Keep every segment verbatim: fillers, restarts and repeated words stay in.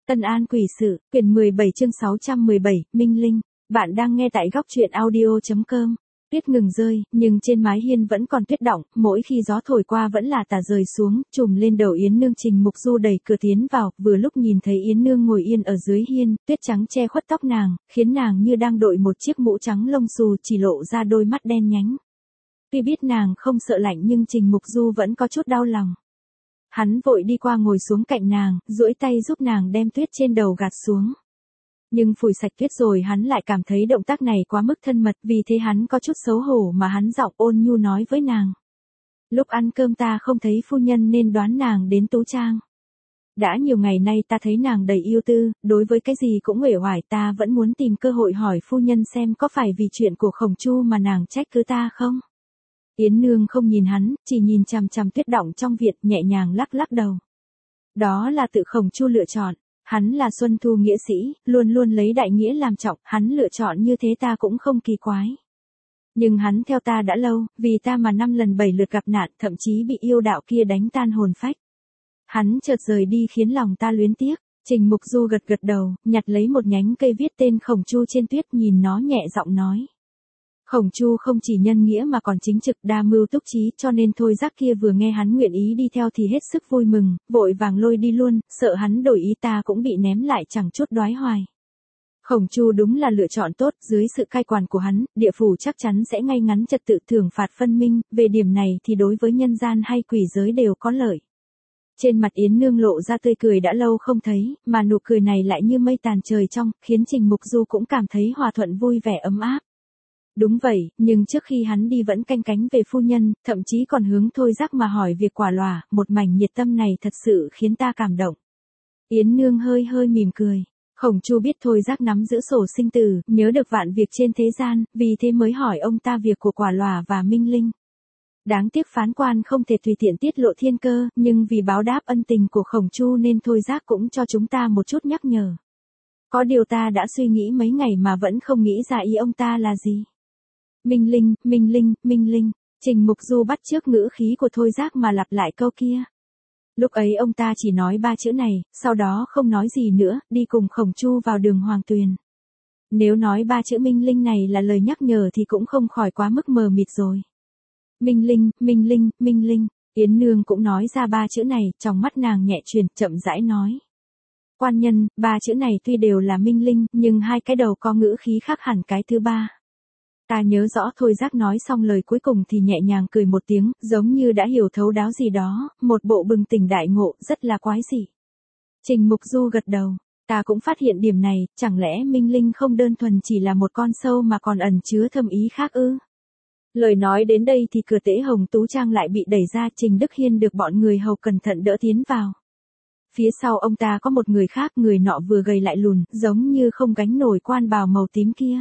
Tân An quỷ sự, quyển mười bảy chương sáu trăm mười bảy, Minh Linh. Bạn đang nghe tại góc truyện audio chấm com. Tuyết ngừng rơi, nhưng trên mái hiên vẫn còn tuyết đọng, mỗi khi gió thổi qua vẫn là tà rơi xuống, trùm lên đầu Yến Nương. Trình Mục Du đẩy cửa tiến vào, vừa lúc nhìn thấy Yến Nương ngồi yên ở dưới hiên, tuyết trắng che khuất tóc nàng, khiến nàng như đang đội một chiếc mũ trắng lông xù, chỉ lộ ra đôi mắt đen nhánh. Tuy biết nàng không sợ lạnh nhưng Trình Mục Du vẫn có chút đau lòng. Hắn vội đi qua ngồi xuống cạnh nàng, duỗi tay giúp nàng đem tuyết trên đầu gạt xuống. Nhưng phủi sạch tuyết rồi hắn lại cảm thấy động tác này quá mức thân mật, vì thế hắn có chút xấu hổ mà hắn giọng ôn nhu nói với nàng. Lúc ăn cơm ta không thấy phu nhân nên đoán nàng đến Tú Trang. Đã nhiều ngày nay ta thấy nàng đầy yêu tư, đối với cái gì cũng uể oải, ta vẫn muốn tìm cơ hội hỏi phu nhân xem có phải vì chuyện của Khổng Chu mà nàng trách cứ ta không? Yến Nương không nhìn hắn, chỉ nhìn chằm chằm tuyết đọng trong viện, nhẹ nhàng lắc lắc đầu. Đó là tự Khổng Chu lựa chọn, hắn là Xuân Thu nghĩa sĩ, luôn luôn lấy đại nghĩa làm trọng, hắn lựa chọn như thế ta cũng không kỳ quái. Nhưng hắn theo ta đã lâu, vì ta mà năm lần bảy lượt gặp nạn, thậm chí bị yêu đạo kia đánh tan hồn phách. Hắn chợt rời đi khiến lòng ta luyến tiếc. Trình Mục Du gật gật đầu, nhặt lấy một nhánh cây viết tên Khổng Chu trên tuyết, nhìn nó nhẹ giọng nói. Khổng Chu không chỉ nhân nghĩa mà còn chính trực, đa mưu túc trí, cho nên Thôi Giác kia vừa nghe hắn nguyện ý đi theo thì hết sức vui mừng, vội vàng lôi đi luôn, sợ hắn đổi ý ta cũng bị ném lại chẳng chút đoái hoài. Khổng Chu đúng là lựa chọn tốt, dưới sự cai quản của hắn, địa phủ chắc chắn sẽ ngay ngắn trật tự thưởng phạt phân minh, về điểm này thì đối với nhân gian hay quỷ giới đều có lợi. Trên mặt Yến Nương lộ ra tươi cười đã lâu không thấy, mà nụ cười này lại như mây tàn trời trong, khiến Trình Mục Du cũng cảm thấy hòa thuận vui vẻ ấm áp. Đúng vậy, nhưng trước khi hắn đi vẫn canh cánh về phu nhân, thậm chí còn hướng Thôi Giác mà hỏi việc quả lòa, một mảnh nhiệt tâm này thật sự khiến ta cảm động. Yến Nương hơi hơi mỉm cười. Khổng Chu biết Thôi Giác nắm giữ sổ sinh tử, nhớ được vạn việc trên thế gian, vì thế mới hỏi ông ta việc của quả lòa và Minh Linh. Đáng tiếc phán quan không thể tùy tiện tiết lộ thiên cơ, nhưng vì báo đáp ân tình của Khổng Chu nên Thôi Giác cũng cho chúng ta một chút nhắc nhở. Có điều ta đã suy nghĩ mấy ngày mà vẫn không nghĩ ra ý ông ta là gì. Minh Linh, Minh Linh, Minh Linh. Trình Mục Du bắt chước ngữ khí của Thôi Giác mà lặp lại câu kia. Lúc ấy ông ta chỉ nói ba chữ này, sau đó không nói gì nữa, đi cùng Khổng Chu vào đường Hoàng Tuyền. Nếu nói ba chữ Minh Linh này là lời nhắc nhở thì cũng không khỏi quá mức mờ mịt rồi. Minh Linh, Minh Linh, Minh Linh. Yến Nương cũng nói ra ba chữ này, trong mắt nàng nhẹ chuyển, chậm rãi nói. Quan nhân, ba chữ này tuy đều là Minh Linh, nhưng hai cái đầu có ngữ khí khác hẳn cái thứ ba. Ta nhớ rõ. Thôi Giác nói xong lời cuối cùng thì nhẹ nhàng cười một tiếng, giống như đã hiểu thấu đáo gì đó, một bộ bừng tỉnh đại ngộ, rất là quái dị. Trình Mục Du gật đầu, ta cũng phát hiện điểm này, chẳng lẽ Minh Linh không đơn thuần chỉ là một con sâu mà còn ẩn chứa thâm ý khác ư? Lời nói đến đây thì cửa Tế Hồng Tú Trang lại bị đẩy ra, Trình Đức Hiên được bọn người hầu cẩn thận đỡ tiến vào. Phía sau ông ta có một người khác, người nọ vừa gầy lại lùn, giống như không gánh nổi quan bào màu tím kia.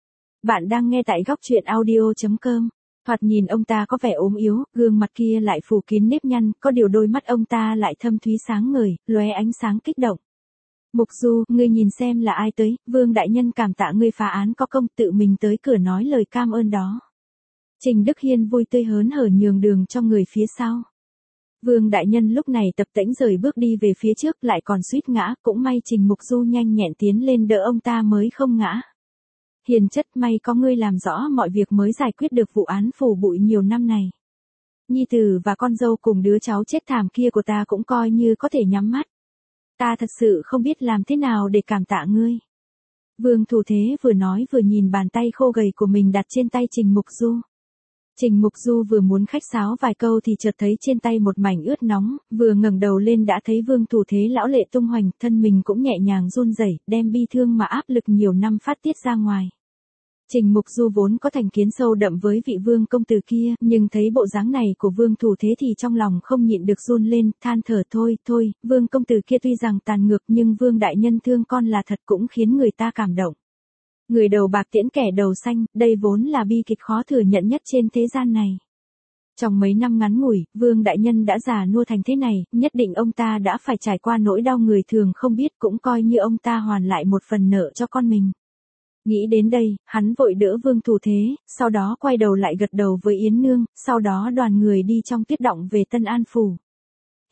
Bạn đang nghe tại góc truyện audio chấm com. Thoạt nhìn ông ta có vẻ ốm yếu, gương mặt kia lại phủ kín nếp nhăn, có điều đôi mắt ông ta lại thâm thúy sáng ngời, lóe ánh sáng kích động. Mục Du, ngươi nhìn xem là ai tới, Vương đại nhân cảm tạ ngươi phá án có công, tự mình tới cửa nói lời cam ơn đó. Trình Đức Hiên vui tươi hớn hở nhường đường cho người phía sau. Vương đại nhân lúc này tập tễnh rời bước đi về phía trước, lại còn suýt ngã, cũng may Trình Mục Du nhanh nhẹn tiến lên đỡ ông ta mới không ngã. Hiền chất, may có ngươi làm rõ mọi việc mới giải quyết được vụ án phủ bụi nhiều năm này. Nhi tử và con dâu cùng đứa cháu chết thảm kia của ta cũng coi như có thể nhắm mắt. Ta thật sự không biết làm thế nào để cảm tạ ngươi. Vương Thủ Thế vừa nói vừa nhìn bàn tay khô gầy của mình đặt trên tay Trình Mục Du. Trình Mục Du vừa muốn khách sáo vài câu thì chợt thấy trên tay một mảnh ướt nóng, vừa ngẩng đầu lên đã thấy Vương Thủ Thế lão lệ tung hoành, thân mình cũng nhẹ nhàng run rẩy, đem bi thương mà áp lực nhiều năm phát tiết ra ngoài. Trình Mục Du vốn có thành kiến sâu đậm với vị Vương công tử kia, nhưng thấy bộ dáng này của Vương Thủ Thế thì trong lòng không nhịn được run lên, than thở thôi, thôi, Vương công tử kia tuy rằng tàn ngược nhưng Vương đại nhân thương con là thật cũng khiến người ta cảm động. Người đầu bạc tiễn kẻ đầu xanh, đây vốn là bi kịch khó thừa nhận nhất trên thế gian này. Trong mấy năm ngắn ngủi, Vương đại nhân đã già nua thành thế này, nhất định ông ta đã phải trải qua nỗi đau người thường không biết, cũng coi như ông ta hoàn lại một phần nợ cho con mình. Nghĩ đến đây, hắn vội đỡ Vương Thủ Thế, sau đó quay đầu lại gật đầu với Yến Nương, sau đó đoàn người đi trong tuyết động về Tân An Phủ.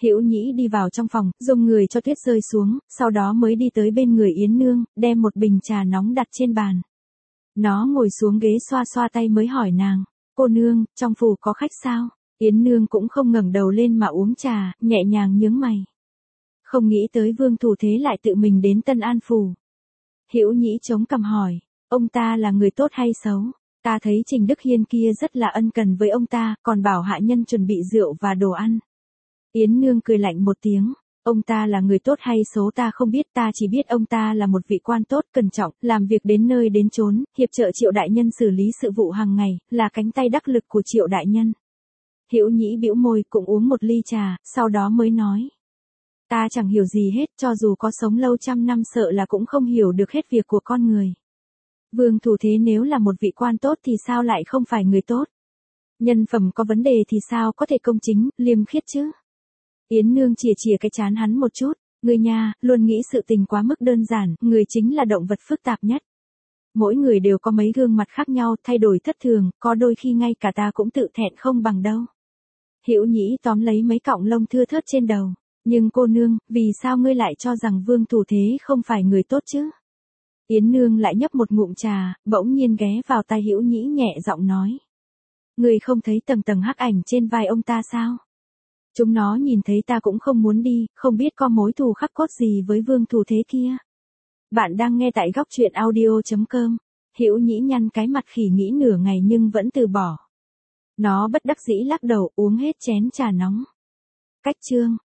Hữu Nhĩ đi vào trong phòng, dùng người cho tuyết rơi xuống, sau đó mới đi tới bên người Yến Nương, đem một bình trà nóng đặt trên bàn. Nó ngồi xuống ghế xoa xoa tay mới hỏi nàng, cô nương, trong phủ có khách sao? Yến Nương cũng không ngẩng đầu lên mà uống trà, nhẹ nhàng nhướng mày. Không nghĩ tới Vương Thủ Thế lại tự mình đến Tân An phủ. Hữu Nhĩ chống cằm hỏi, ông ta là người tốt hay xấu? Ta thấy Trình Đức Hiên kia rất là ân cần với ông ta, còn bảo hạ nhân chuẩn bị rượu và đồ ăn. Yến Nương cười lạnh một tiếng, ông ta là người tốt hay xấu ta không biết, ta chỉ biết ông ta là một vị quan tốt, cẩn trọng, làm việc đến nơi đến chốn, hiệp trợ Triệu đại nhân xử lý sự vụ hàng ngày, là cánh tay đắc lực của Triệu đại nhân. Hữu Nhĩ bĩu môi, cũng uống một ly trà, sau đó mới nói, ta chẳng hiểu gì hết, cho dù có sống lâu trăm năm sợ là cũng không hiểu được hết việc của con người. Vương Thủ Thế nếu là một vị quan tốt thì sao lại không phải người tốt? Nhân phẩm có vấn đề thì sao có thể công chính, liêm khiết chứ? Yến Nương chìa chìa cái trán hắn một chút, người nhà, luôn nghĩ sự tình quá mức đơn giản, người chính là động vật phức tạp nhất. Mỗi người đều có mấy gương mặt khác nhau, thay đổi thất thường, có đôi khi ngay cả ta cũng tự thẹn không bằng đâu. Hữu Nhĩ tóm lấy mấy cọng lông thưa thớt trên đầu, nhưng cô nương, vì sao ngươi lại cho rằng Vương Thủ Thế không phải người tốt chứ? Yến Nương lại nhấp một ngụm trà, bỗng nhiên ghé vào tai Hữu Nhĩ nhẹ giọng nói. Ngươi không thấy tầng tầng hắc ảnh trên vai ông ta sao? Chúng nó nhìn thấy ta cũng không muốn đi, không biết có mối thù khắc cốt gì với Vương Thủ Thế kia. Bạn đang nghe tại góc truyện audio chấm com. Hữu Nhĩ nhăn cái mặt khỉ nghĩ nửa ngày nhưng vẫn từ bỏ. Nó bất đắc dĩ lắc đầu uống hết chén trà nóng. Cách chương.